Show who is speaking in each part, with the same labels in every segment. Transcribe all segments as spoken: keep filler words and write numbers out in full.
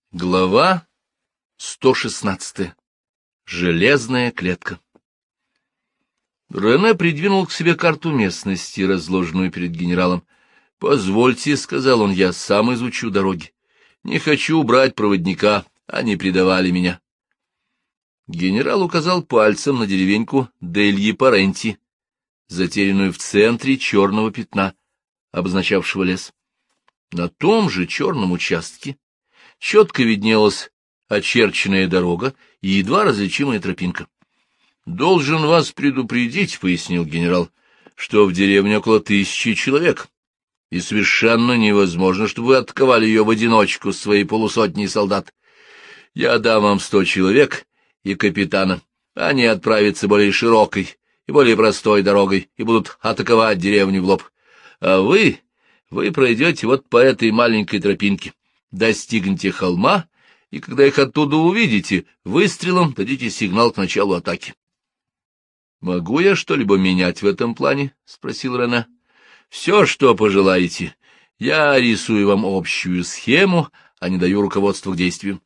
Speaker 1: Глава сто шестнадцатая. Железная клетка. Рене придвинул к себе карту местности, разложенную перед генералом. — Позвольте, — сказал он, — я сам изучу дороги. Не хочу брать проводника, они предавали меня. Генерал указал пальцем на деревеньку Дельи-Паренти, затерянную в центре черного пятна, обозначавшего лес. На том же черном участке четко виднелась очерченная дорога и едва различимая тропинка. — Должен вас предупредить, — пояснил генерал, — что в деревне около тысячи человек, и совершенно невозможно, чтобы вы атаковали ее в одиночку с своей полусотней солдат. Я дам вам сто человек и капитана. Они отправятся более широкой и более простой дорогой и будут атаковать деревню в лоб. А вы, вы пройдете вот по этой маленькой тропинке. Достигнете холма, и когда их оттуда увидите, выстрелом дадите сигнал к началу атаки. — Могу я что-либо менять в этом плане? — спросил Рене. — Все, что пожелаете. Я рисую вам общую схему, а не даю руководства к действию.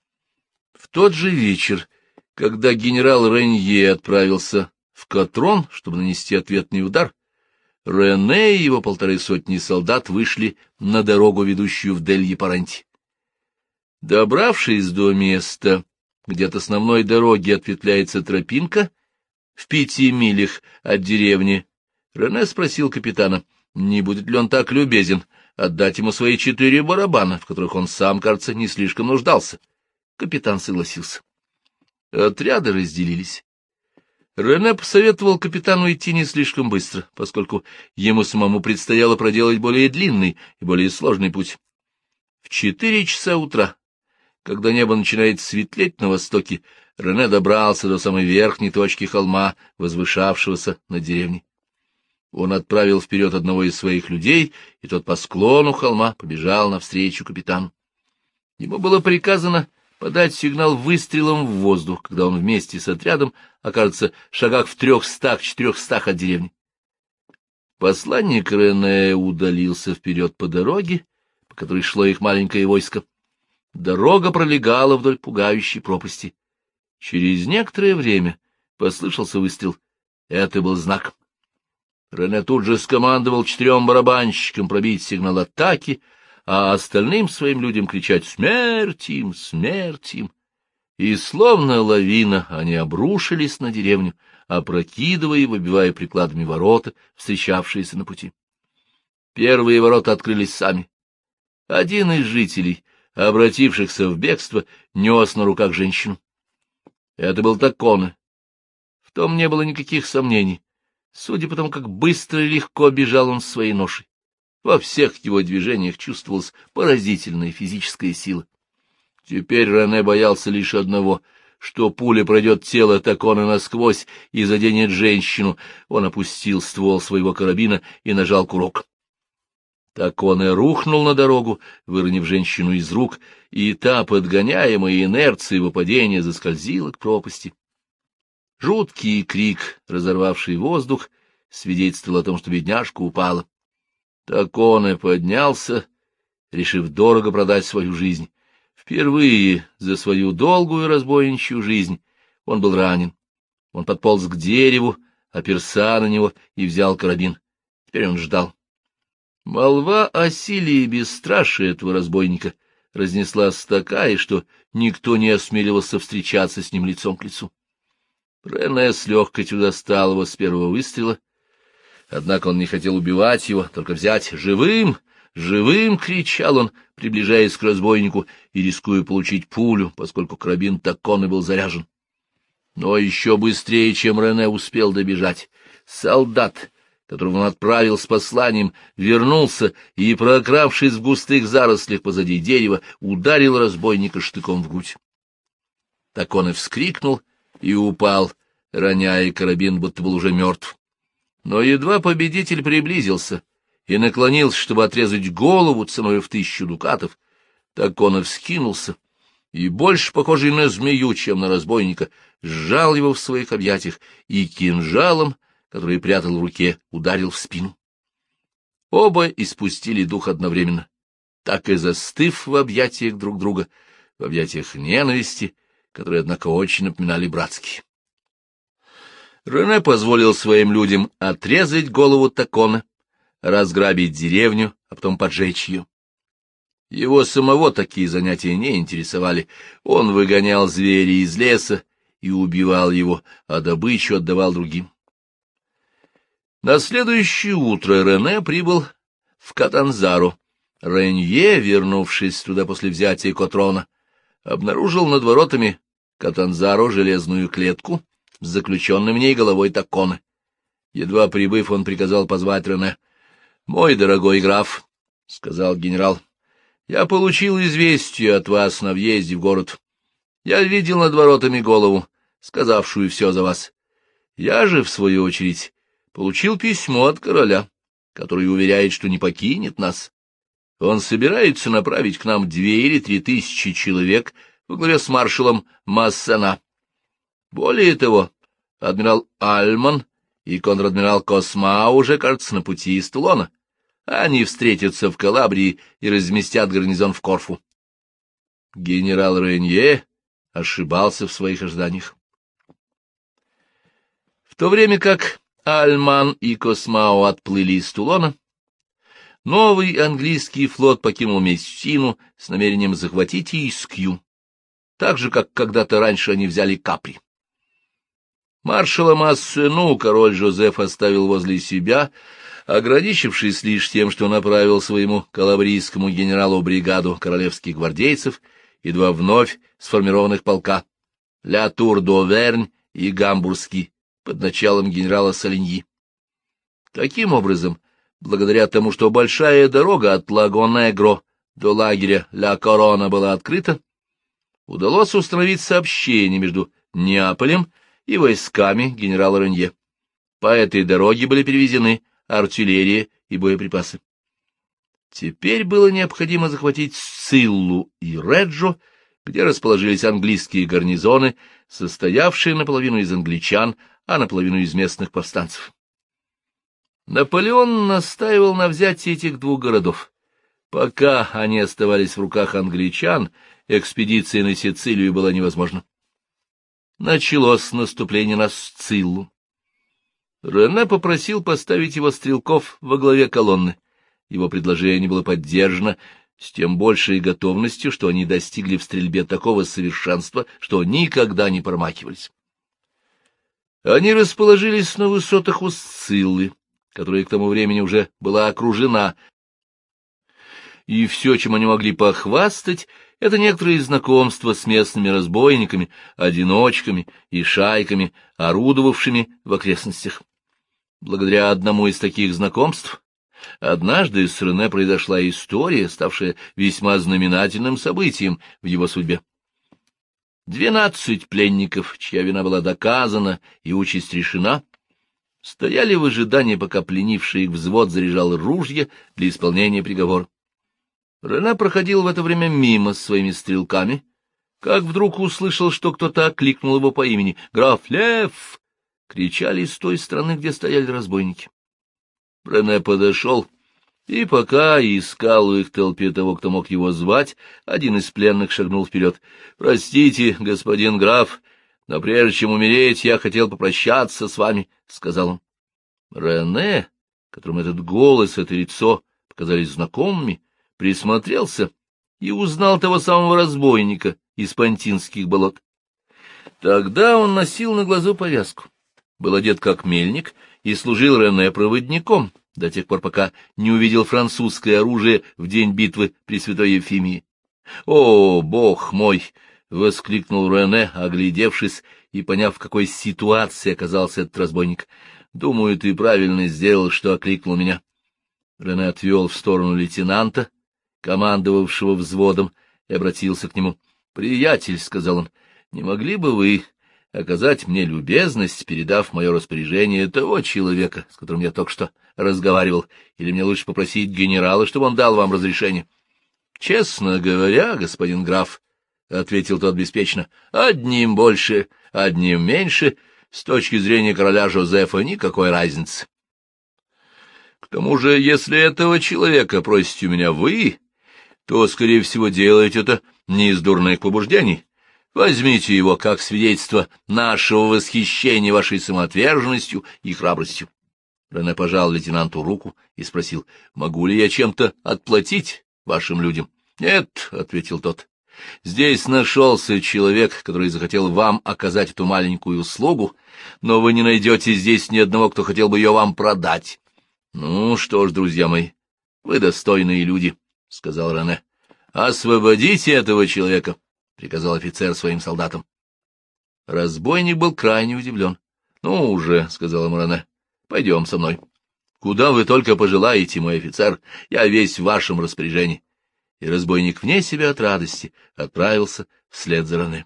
Speaker 1: В тот же вечер, когда генерал Ренье отправился в Котрон, чтобы нанести ответный удар, Рене и его полторы сотни солдат вышли на дорогу, ведущую в Дельи-Паренти. Добравшись до места, где от основной дороги ответвляется тропинка, в пяти милях от деревни, Рене спросил капитана, не будет ли он так любезен отдать ему свои четыре барабана, в которых он сам, кажется, не слишком нуждался. Капитан согласился. Отряды разделились. Рене посоветовал капитану идти не слишком быстро, поскольку ему самому предстояло проделать более длинный и более сложный путь. В четыре часа утра, когда небо начинает светлеть на востоке, Рене добрался до самой верхней точки холма, возвышавшегося над деревней. Он отправил вперед одного из своих людей, и тот по склону холма побежал навстречу капитану. Ему было приказано подать сигнал выстрелом в воздух, когда он вместе с отрядом окажется в шагах в трехстах-четырехстах от деревни. Посланник Рене удалился вперед по дороге, по которой шло их маленькое войско. Дорога пролегала вдоль пугающей пропасти. Через некоторое время послышался выстрел. Это был знак. Рене тут же скомандовал четырем барабанщикам пробить сигнал атаки, а остальным своим людям кричать «Смерть им! Смерть им!». И словно лавина они обрушились на деревню, опрокидывая и выбивая прикладами ворота, встречавшиеся на пути. Первые ворота открылись сами. Один из жителей, обратившихся в бегство, нес на руках женщину. Это был Таконе. В том не было никаких сомнений, судя по тому, как быстро и легко бежал он с своей ношей. Во всех его движениях чувствовалась поразительная физическая сила. Теперь Рене боялся лишь одного, что пуля пройдет тело Таконе насквозь и заденет женщину. Он опустил ствол своего карабина и нажал курок. Таконе рухнул на дорогу, выронив женщину из рук, и та, подгоняемая инерцией его падения, заскользила к пропасти. Жуткий крик, разорвавший воздух, свидетельствовал о том, что бедняжка упала. Таконе поднялся, решив дорого продать свою жизнь. Впервые за свою долгую разбойничью жизнь он был ранен. Он подполз к дереву, оперся на него и взял карабин. Теперь он ждал. Молва о силе и бесстрашии этого разбойника разнеслась такая, что никто не осмеливался встречаться с ним лицом к лицу. Рене с легкостью достал его с первого выстрела. Однако он не хотел убивать его, только взять живым, живым, — кричал он, приближаясь к разбойнику и рискуя получить пулю, поскольку карабин Таконе был заряжен. Но еще быстрее, чем Рене успел добежать, солдат, которого он отправил с посланием, вернулся и, прокравшись в густых зарослях позади дерева, ударил разбойника штыком в грудь. Таконе вскрикнул и упал, роняя карабин, будто был уже мертв. Но едва победитель приблизился и наклонился, чтобы отрезать голову ценой в тысячу дукатов, Таконе вскинулся и, больше похожий на змею, чем на разбойника, сжал его в своих объятиях и кинжалом, который прятал в руке, ударил в спину. Оба испустили дух одновременно. Так и застыв в объятиях друг друга, в объятиях ненависти, которые, однако, очень напоминали братские. Рене позволил своим людям отрезать голову Такона, разграбить деревню, а потом поджечь ее. Его самого такие занятия не интересовали. Он выгонял зверя из леса и убивал его, а добычу отдавал другим. На следующее утро Рене прибыл в Катанзару. Ренье, вернувшись туда после взятия Котрона, обнаружил над воротами Катанзару железную клетку с заключенным в ней головой Таконы. Едва прибыв, он приказал позвать Рене. — Мой дорогой граф, — сказал генерал, — я получил известие от вас на въезде в город. Я видел над воротами голову, сказавшую все за вас. Я же, в свою очередь, получил письмо от короля, который уверяет, что не покинет нас. Он собирается направить к нам две или три тысячи человек во главе с маршалом Массена. Более того, адмирал Альман и контр-адмирал Косма уже, кажется, на пути из Тулона. Они встретятся в Калабрии и разместят гарнизон в Корфу. Генерал Ренье ошибался в своих ожиданиях. В то время как Альман и Космао отплыли из Тулона, новый английский флот покинул Мессину с намерением захватить Искью, так же, как когда-то раньше они взяли Капри. Маршала Массену король Жозеф оставил возле себя, ограничившись лишь тем, что направил своему калабрийскому генералу бригаду королевских гвардейцев и два вновь сформированных полка — Ля Тур-д'Овернь и Гамбургский, под началом генерала Салиньи. Таким образом, благодаря тому, что большая дорога от Лаго-Негро до лагеря Ля Корона была открыта, удалось установить сообщение между Неаполем и войсками генерала Ренье. По этой дороге были перевезены артиллерия и боеприпасы. Теперь было необходимо захватить Сциллу и Реджо, где расположились английские гарнизоны, состоявшие наполовину из англичан, а наполовину из местных повстанцев. Наполеон настаивал на взятии этих двух городов. Пока они оставались в руках англичан, экспедиция на Сицилию была невозможна. Началось наступление на Сциллу. Рене попросил поставить его стрелков во главе колонны. Его предложение было поддержано с тем большей готовностью, что они достигли в стрельбе такого совершенства, что никогда не промахивались. Они расположились на высотах у Сциллы, которая к тому времени уже была окружена, и все, чем они могли похвастать, это некоторые знакомства с местными разбойниками, одиночками и шайками, орудовавшими в окрестностях. Благодаря одному из таких знакомств однажды с Рене произошла история, ставшая весьма знаменательным событием в его судьбе. Двенадцать пленников, чья вина была доказана и участь решена, стояли в ожидании, пока пленивший их взвод заряжал ружья для исполнения приговора. Рене проходил в это время мимо с своими стрелками, как вдруг услышал, что кто-то окликнул его по имени. «Граф Лев!» — кричали с той стороны, где стояли разбойники. Рене подошел, и пока искал в их толпе того, кто мог его звать, один из пленных шагнул вперед. — Простите, господин граф, но прежде чем умереть, я хотел попрощаться с вами, — сказал он. Рене, которому этот голос, это лицо показались знакомыми, присмотрелся и узнал того самого разбойника из Пантинских болот. Тогда он носил на глазу повязку, был одет как мельник и служил Рене проводником до тех пор, пока не увидел французское оружие в день битвы при Святой Ефимии. — О, бог мой! — воскликнул Рене, оглядевшись и поняв, в какой ситуации оказался этот разбойник. — Думаю, ты правильно сделал, что окликнул меня. Рене отвел в сторону лейтенанта, командовавшего взводом, и обратился к нему. — Приятель, — сказал он, — не могли бы вы оказать мне любезность, передав мое распоряжение того человека, с которым я только что разговаривал, или мне лучше попросить генерала, чтобы он дал вам разрешение? — Честно говоря, господин граф, — ответил тот беспечно, — одним больше, одним меньше, с точки зрения короля Жозефа никакой разницы. К тому же, если этого человека просите у меня вы, то, скорее всего, делаете это не из дурных побуждений. Возьмите его как свидетельство нашего восхищения вашей самоотверженностью и храбростью. Рене пожал лейтенанту руку и спросил, могу ли я чем-то отплатить вашим людям? — Нет, — ответил тот. — Здесь нашелся человек, который захотел вам оказать эту маленькую услугу, но вы не найдете здесь ни одного, кто хотел бы ее вам продать. — Ну что ж, друзья мои, вы достойные люди, — сказал Рене. — Освободите этого человека, — приказал офицер своим солдатам. Разбойник был крайне удивлен. — Ну уже, — сказал ему Рене, — пойдем со мной. Куда вы только пожелаете, мой офицер, я весь в вашем распоряжении. И разбойник вне себя от радости отправился вслед за Рене.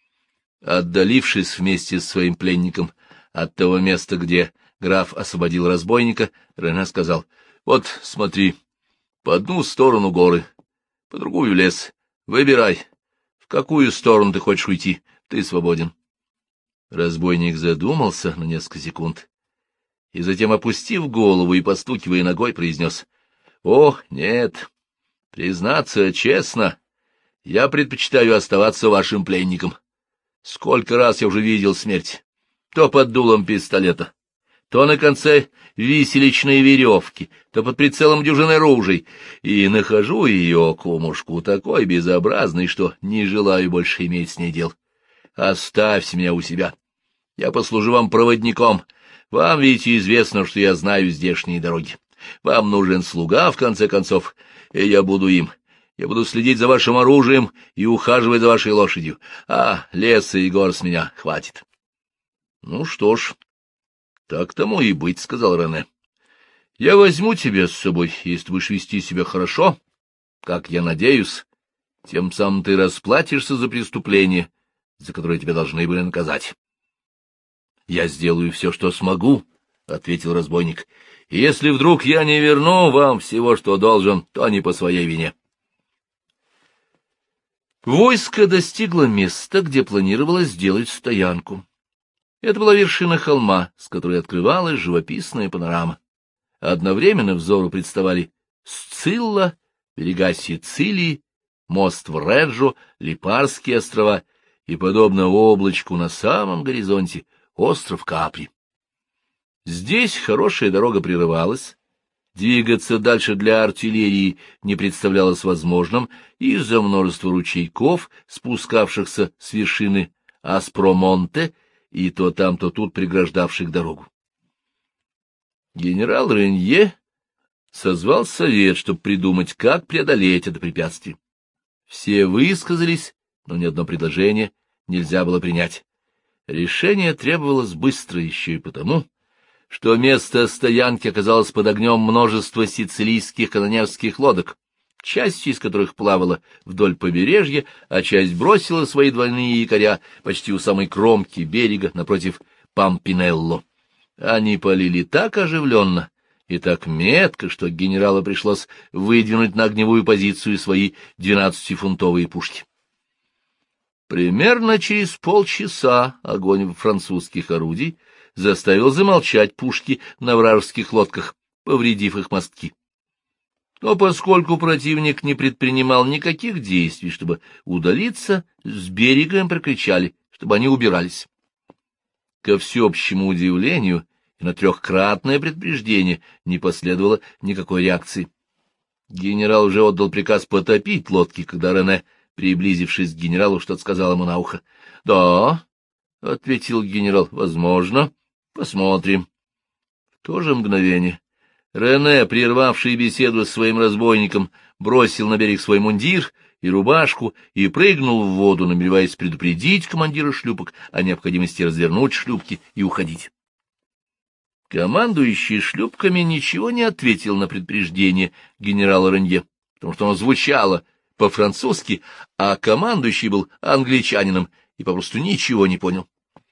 Speaker 1: Отдалившись вместе с своим пленником от того места, где граф освободил разбойника, Рене сказал, — вот смотри, по одну сторону горы, по другую лес. Выбирай, в какую сторону ты хочешь уйти, ты свободен. Разбойник задумался на несколько секунд и затем, опустив голову и постукивая ногой, произнес, — О, нет, признаться честно, я предпочитаю оставаться вашим пленником. Сколько раз я уже видел смерть, то под дулом пистолета, то на конце виселичной веревки, то под прицелом дюжины ружей, и нахожу ее, кумушку, такой безобразной, что не желаю больше иметь с ней дел. Оставьте меня у себя, я послужу вам проводником. Вам, видите, известно, что я знаю здешние дороги. Вам нужен слуга, в конце концов, и я буду им. Я буду следить за вашим оружием и ухаживать за вашей лошадью. А леса и гор с меня хватит. — Ну что ж, так тому и быть, — сказал Рене. — Я возьму тебя с собой, если будешь вести себя хорошо, как я надеюсь. Тем самым ты расплатишься за преступление, за которое тебя должны были наказать. — Я сделаю все, что смогу, — ответил разбойник. — И если вдруг я не верну вам всего, что должен, то не по своей вине. Войско достигло места, где планировалось сделать стоянку. Это была вершина холма, с которой открывалась живописная панорама. Одновременно взору представали Сцилла, берега Сицилии, мост в Реджо, Липарские острова и, подобно облачку на самом горизонте, остров Капри. Здесь хорошая дорога прерывалась, двигаться дальше для артиллерии не представлялось возможным из-за множества ручейков, спускавшихся с вершины Аспромонте и то там, то тут преграждавших дорогу. Генерал Ренье созвал совет, чтобы придумать, как преодолеть это препятствие. Все высказались, но ни одно предложение нельзя было принять. Решение требовалось быстро еще и потому, что место стоянки оказалось под огнем множества сицилийских канонерских лодок, часть из которых плавала вдоль побережья, а часть бросила свои двойные якоря почти у самой кромки берега напротив Пампинелло. Они палили так оживленно и так метко, что генералу пришлось выдвинуть на огневую позицию свои двенадцатифунтовые пушки. Примерно через полчаса огонь французских орудий заставил замолчать пушки на вражеских лодках, повредив их мостки. Но поскольку противник не предпринимал никаких действий, чтобы удалиться, с берега им прокричали, чтобы они убирались. Ко всеобщему удивлению и на трехкратное предупреждение не последовало никакой реакции. Генерал уже отдал приказ потопить лодки, когда Рене, приблизившись к генералу, что-то сказал ему на ухо. — Да, — ответил генерал, — возможно. Посмотрим. В то же мгновение Рене, прервавший беседу с своим разбойником, бросил на берег свой мундир и рубашку и прыгнул в воду, намереваясь предупредить командира шлюпок о необходимости развернуть шлюпки и уходить. Командующий шлюпками ничего не ответил на предупреждение генерала Ренье, потому что оно звучало по-французски, а командующий был англичанином и попросту ничего не понял.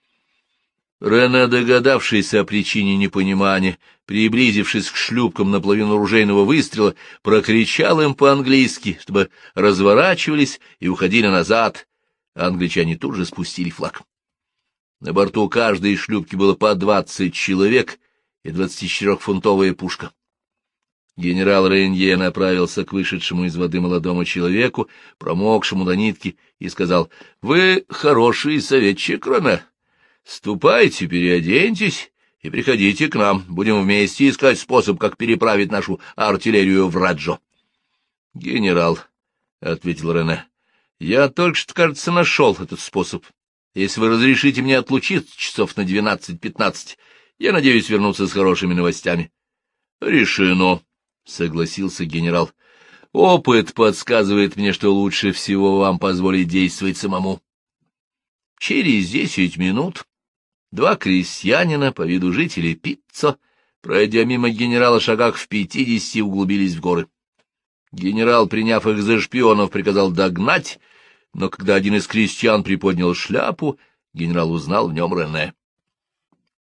Speaker 1: Рене, догадавшийся о причине непонимания, приблизившись к шлюпкам на половину ружейного выстрела, прокричал им по-английски, чтобы разворачивались и уходили назад. Англичане тут же спустили флаг. На борту каждой шлюпки было по двадцать человек и двадцатичетырехфунтовая пушка. Генерал Ренье направился к вышедшему из воды молодому человеку, промокшему до нитки, и сказал: — Вы хороший советчик, Рене. Ступайте, переоденьтесь и приходите к нам. Будем вместе искать способ, как переправить нашу артиллерию в Раджо. — Генерал, — ответил Рене, — я только что, кажется, нашел этот способ. Если вы разрешите мне отлучиться часов на двенадцать-пятнадцать, я надеюсь вернуться с хорошими новостями. — Решено, — согласился генерал. — Опыт подсказывает мне, что лучше всего вам позволить действовать самому. Через десять минут два крестьянина, по виду жителей Пиццо, пройдя мимо генерала шагах в пятидесяти, углубились в горы. Генерал, приняв их за шпионов, приказал догнать, но когда один из крестьян приподнял шляпу, генерал узнал в нем Рене.